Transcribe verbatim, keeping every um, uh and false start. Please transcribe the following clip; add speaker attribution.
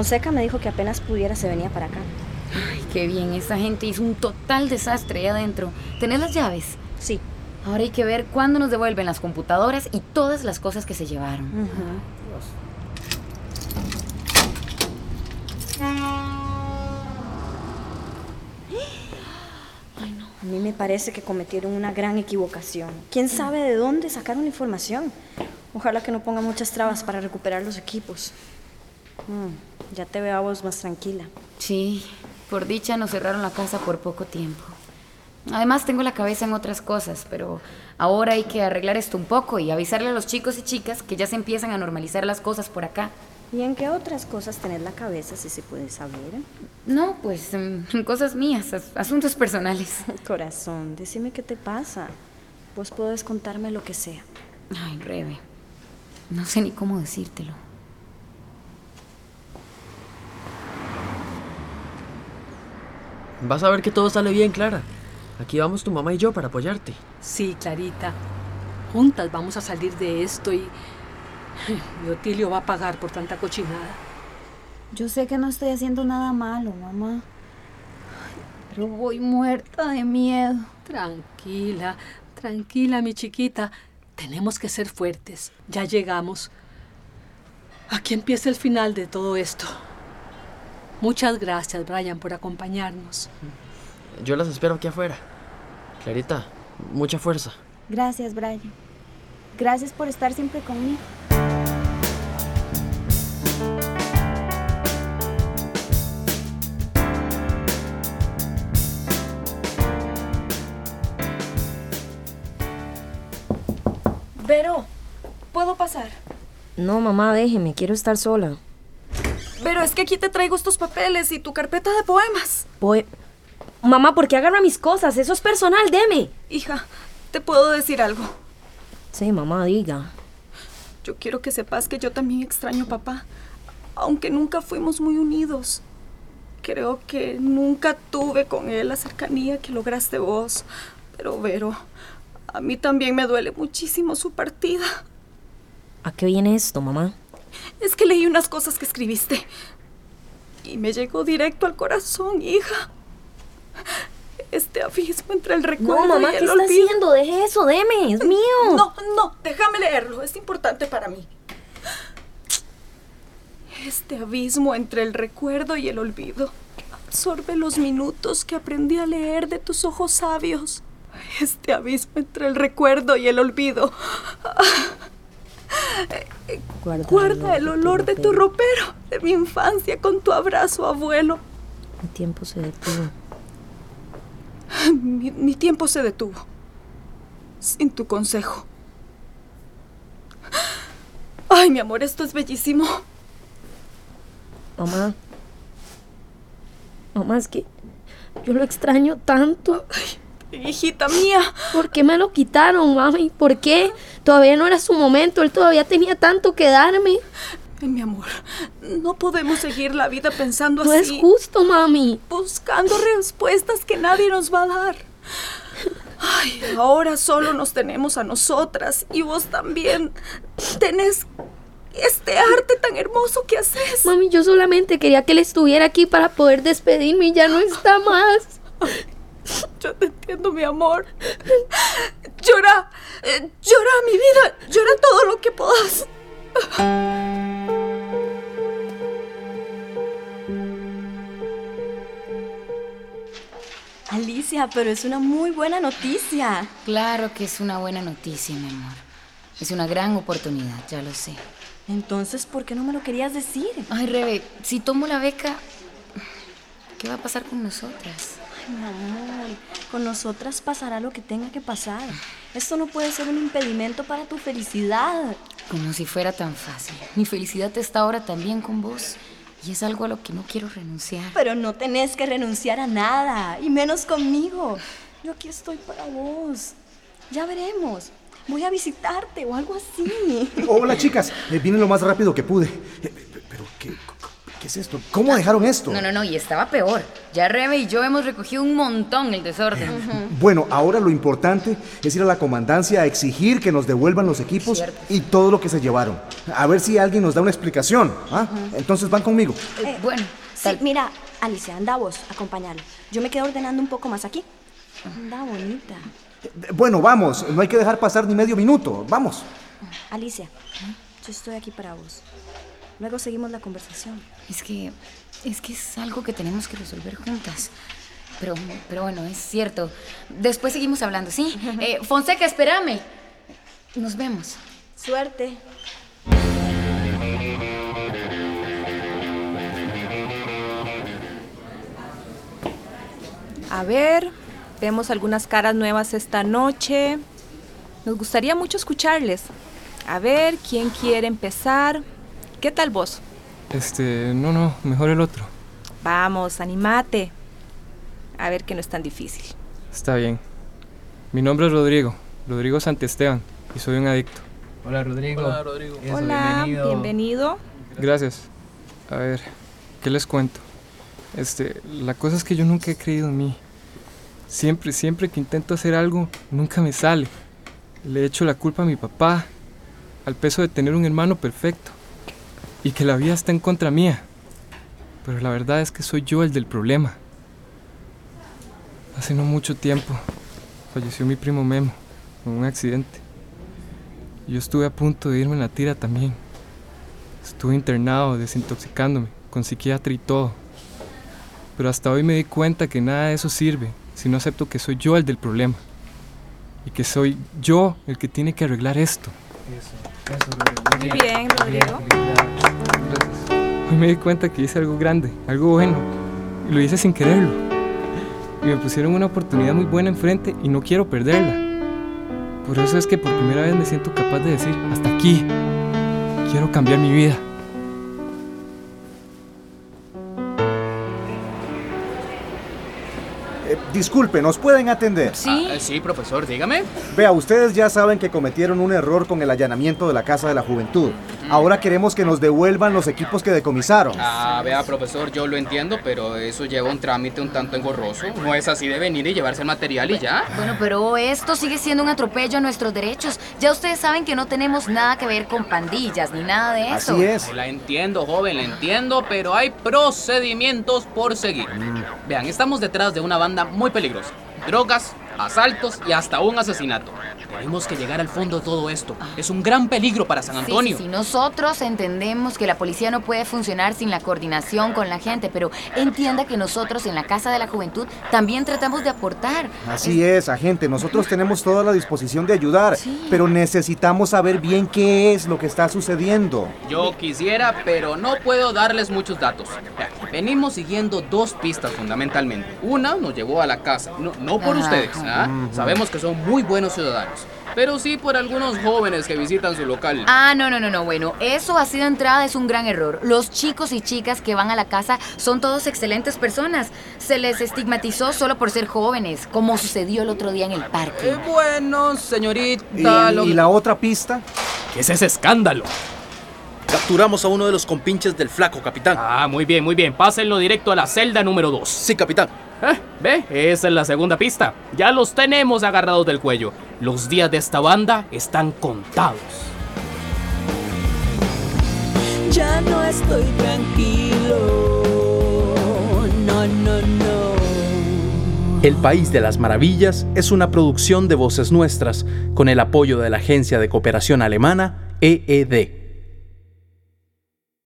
Speaker 1: Fonseca me dijo que apenas pudiera se venía para acá.
Speaker 2: Ay, qué bien, esa gente hizo un total desastre ahí adentro. ¿Tenés las llaves?
Speaker 1: Sí.
Speaker 2: Ahora hay que ver cuándo nos devuelven las computadoras y todas las cosas que se llevaron.
Speaker 1: Uh-huh.
Speaker 2: Dios.
Speaker 1: A mí me parece que cometieron una gran equivocación. ¿Quién sabe de dónde sacaron la información? Ojalá que no ponga muchas trabas para recuperar los equipos. Mm, ya te veo a vos más tranquila.
Speaker 2: Sí, por dicha nos cerraron la casa por poco tiempo. Además tengo la cabeza en otras cosas, pero ahora hay que arreglar esto un poco y avisarle a los chicos y chicas que ya se empiezan a normalizar las cosas por acá.
Speaker 1: ¿Y en qué otras cosas tenés la cabeza, si se puede saber?
Speaker 2: No, pues en cosas mías, as- asuntos personales.
Speaker 1: Corazón, decime qué te pasa. Vos podés contarme lo que sea.
Speaker 2: Ay, Rebe, no sé ni cómo decírtelo.
Speaker 3: Vas a ver que todo sale bien, Clara. Aquí vamos tu mamá y yo para apoyarte.
Speaker 4: Sí, Clarita. Juntas vamos a salir de esto y... y Otilio va a pagar por tanta cochinada.
Speaker 5: Yo sé que no estoy haciendo nada malo, mamá. Pero voy muerta de miedo.
Speaker 4: Tranquila, tranquila, mi chiquita. Tenemos que ser fuertes. Ya llegamos. Aquí empieza el final de todo esto. Muchas gracias, Brian, por acompañarnos.
Speaker 3: Yo las espero aquí afuera. Clarita, mucha fuerza.
Speaker 5: Gracias, Brian. Gracias por estar siempre conmigo.
Speaker 6: Vero, ¿puedo pasar?
Speaker 7: No, mamá, déjeme, quiero estar sola.
Speaker 6: Pero es que aquí te traigo estos papeles y tu carpeta de poemas.
Speaker 7: Voy... Mamá, ¿por qué agarra mis cosas? Eso es personal, deme.
Speaker 6: Hija, ¿te puedo decir algo?
Speaker 7: Sí, mamá, diga.
Speaker 6: Yo quiero que sepas que yo también extraño a papá, aunque nunca fuimos muy unidos. Creo que nunca tuve con él la cercanía que lograste vos. Pero, Vero, a mí también me duele muchísimo su partida.
Speaker 7: ¿A qué viene esto, mamá?
Speaker 6: Es que leí unas cosas que escribiste y me llegó directo al corazón, hija. Este abismo entre el recuerdo
Speaker 7: No, mamá,
Speaker 6: y el
Speaker 7: ¿qué está
Speaker 6: olvido.
Speaker 7: haciendo? Deje eso, deme, es mío.
Speaker 6: No, no, déjame leerlo, es importante para mí. Este abismo entre el recuerdo y el olvido absorbe los minutos que aprendí a leer de tus ojos sabios. Este abismo entre el recuerdo y el olvido
Speaker 7: Guarda,
Speaker 6: guarda el olor de tu ropero, de mi infancia con tu abrazo, abuelo.
Speaker 7: El tiempo se detuvo.
Speaker 6: Mi, mi tiempo se detuvo sin tu consejo. Ay, mi amor, esto es bellísimo.
Speaker 7: Mamá. Mamá, es que yo lo extraño tanto.
Speaker 6: Ay, hijita mía.
Speaker 7: ¿Por qué me lo quitaron, mami? ¿Por qué? Todavía no era su momento, él todavía tenía tanto que darme.
Speaker 6: Ay, mi amor, no podemos seguir la vida pensando
Speaker 7: No
Speaker 6: así.
Speaker 7: es justo, mami.
Speaker 6: Buscando respuestas que nadie nos va a dar. Ay, ahora solo nos tenemos a nosotras y vos también tenés este arte tan hermoso que haces.
Speaker 7: Mami, yo solamente quería que él estuviera aquí para poder despedirme y ya no está más.
Speaker 6: Yo te entiendo, mi amor. Llora, eh, llora mi vida, llora todo lo que puedas.
Speaker 1: Alicia, pero es una muy buena noticia.
Speaker 2: Claro que es una buena noticia, mi amor. Es una gran oportunidad, ya lo sé.
Speaker 1: Entonces, ¿por qué no me lo querías decir?
Speaker 2: Ay, Rebe, si tomo la beca, ¿qué va a pasar con nosotras?
Speaker 1: Ay, mi amor, con nosotras pasará lo que tenga que pasar. Esto no puede ser un impedimento para tu felicidad.
Speaker 2: Como si fuera tan fácil. Mi felicidad está ahora también con vos. Y es algo a lo que no quiero renunciar.
Speaker 1: Pero no tenés que renunciar a nada, y menos conmigo. Yo aquí estoy para vos. Ya veremos. Voy a visitarte o algo así.
Speaker 8: Hola, chicas. Eh, vine lo más rápido que pude. Eh, pero, ¿qué, ¿Qué es esto? ¿Cómo dejaron esto?
Speaker 2: No, no, no, y estaba peor. Ya Rebe y yo hemos recogido un montón el desorden.
Speaker 8: Bueno, ahora lo importante es ir a la comandancia a exigir que nos devuelvan los equipos
Speaker 2: Cierto.
Speaker 8: y todo lo que se llevaron. A ver si alguien nos da una explicación. ¿Ah? Entonces van conmigo.
Speaker 2: Eh, bueno,
Speaker 1: Sí,
Speaker 2: tal-
Speaker 1: mira, Alicia, anda vos, acompáñalo. Yo me quedo ordenando un poco más aquí. Anda, bonita.
Speaker 8: Bueno, vamos. No hay que dejar pasar ni medio minuto. Vamos.
Speaker 1: Alicia, yo estoy aquí para vos. Luego seguimos la conversación.
Speaker 2: es que, es que es algo que tenemos que resolver juntas. Pero, pero bueno, es cierto. Después seguimos hablando, ¿sí? Eh, Fonseca, espérame. Nos vemos.
Speaker 1: Suerte.
Speaker 6: A ver, vemos algunas caras nuevas esta noche. Nos gustaría mucho escucharles. A ver, ¿quién quiere empezar? ¿Qué tal vos?
Speaker 9: Este, no, no, mejor el otro.
Speaker 6: Vamos, animate. A ver que no es tan difícil.
Speaker 9: Está bien. Mi nombre es Rodrigo, Rodrigo Santiesteban, y soy un adicto.
Speaker 10: Hola, Rodrigo.
Speaker 9: Hola, Rodrigo.
Speaker 10: Eso,
Speaker 6: Hola,
Speaker 10: bienvenido.
Speaker 6: bienvenido.
Speaker 9: Gracias. A ver, ¿qué les cuento? Este, la cosa es que yo nunca he creído en mí. Siempre, siempre que intento hacer algo, nunca me sale. Le echo la culpa a mi papá, al peso de tener un hermano perfecto, y que la vida está en contra mía. Pero la verdad es que soy yo el del problema. Hace no mucho tiempo falleció mi primo Memo en un accidente. Yo estuve a punto de irme en la tira también. Estuve internado, desintoxicándome, con psiquiatra y todo. Pero hasta hoy me di cuenta que nada de eso sirve si no acepto que soy yo el del problema. Y que soy yo el que tiene que arreglar esto.
Speaker 10: Eso, eso, Rodrigo.
Speaker 6: Muy bien, Rodrigo.
Speaker 9: Gracias. Hoy me di cuenta que hice algo grande, algo bueno. Y lo hice sin quererlo. Y me pusieron una oportunidad muy buena enfrente y no quiero perderla. Por eso es que por primera vez me siento capaz de decir, hasta aquí. Quiero cambiar mi vida.
Speaker 8: Eh, disculpe, ¿nos pueden atender?
Speaker 2: Sí.
Speaker 10: Ah, sí, profesor, dígame.
Speaker 8: Vea, ustedes ya saben que cometieron un error con el allanamiento de la Casa de la Juventud. Ahora queremos que nos devuelvan los equipos que decomisaron.
Speaker 10: Ah, vea, profesor, yo lo entiendo, pero eso lleva un trámite un tanto engorroso. No es así de venir y llevarse el material y ya.
Speaker 2: Bueno, pero esto sigue siendo un atropello a nuestros derechos. Ya ustedes saben que no tenemos nada que ver con pandillas ni nada de eso.
Speaker 8: Así es.
Speaker 10: La entiendo, joven, la entiendo, pero hay procedimientos por seguir. Vean, estamos detrás de una banda muy peligrosa. Drogas, asaltos y hasta un asesinato. Tenemos que llegar al fondo de todo esto. Es un gran peligro para San Antonio.
Speaker 2: Sí, sí, sí. Nosotros entendemos que la policía no puede funcionar sin la coordinación con la gente, pero entienda que nosotros en la Casa de la Juventud también tratamos de aportar.
Speaker 8: Así es, agente. Nosotros tenemos toda la disposición de ayudar,
Speaker 2: Sí.
Speaker 8: pero necesitamos saber bien qué es lo que está sucediendo.
Speaker 10: Yo quisiera, pero no puedo darles muchos datos. Vean, venimos siguiendo dos pistas fundamentalmente. Una nos llevó a la casa, no, no por
Speaker 2: Ajá,
Speaker 10: ustedes, ¿ah? Sabemos que son muy buenos ciudadanos, pero sí por algunos jóvenes que visitan su local.
Speaker 2: Ah, no, no, no, no. Bueno, eso así de entrada es un gran error. Los chicos y chicas que van a la casa son todos excelentes personas. Se les estigmatizó solo por ser jóvenes, como sucedió el otro día en el parque.
Speaker 10: Eh, bueno, señorita...
Speaker 8: ¿Y,
Speaker 10: lo-
Speaker 8: y la otra pista?
Speaker 10: ¿Qué es ese escándalo?
Speaker 11: Capturamos a uno de los compinches del flaco, capitán.
Speaker 10: Ah, muy bien, muy bien. Pásenlo directo a la celda número dos.
Speaker 11: Sí, capitán.
Speaker 10: Eh, ¿Ve? Esa es la segunda pista. Ya los tenemos agarrados del cuello. Los días de esta banda están contados.
Speaker 12: Ya no estoy tranquilo. No, no, no.
Speaker 11: El País de las Maravillas es una producción de Voces Nuestras con el apoyo de la agencia de cooperación alemana E E D.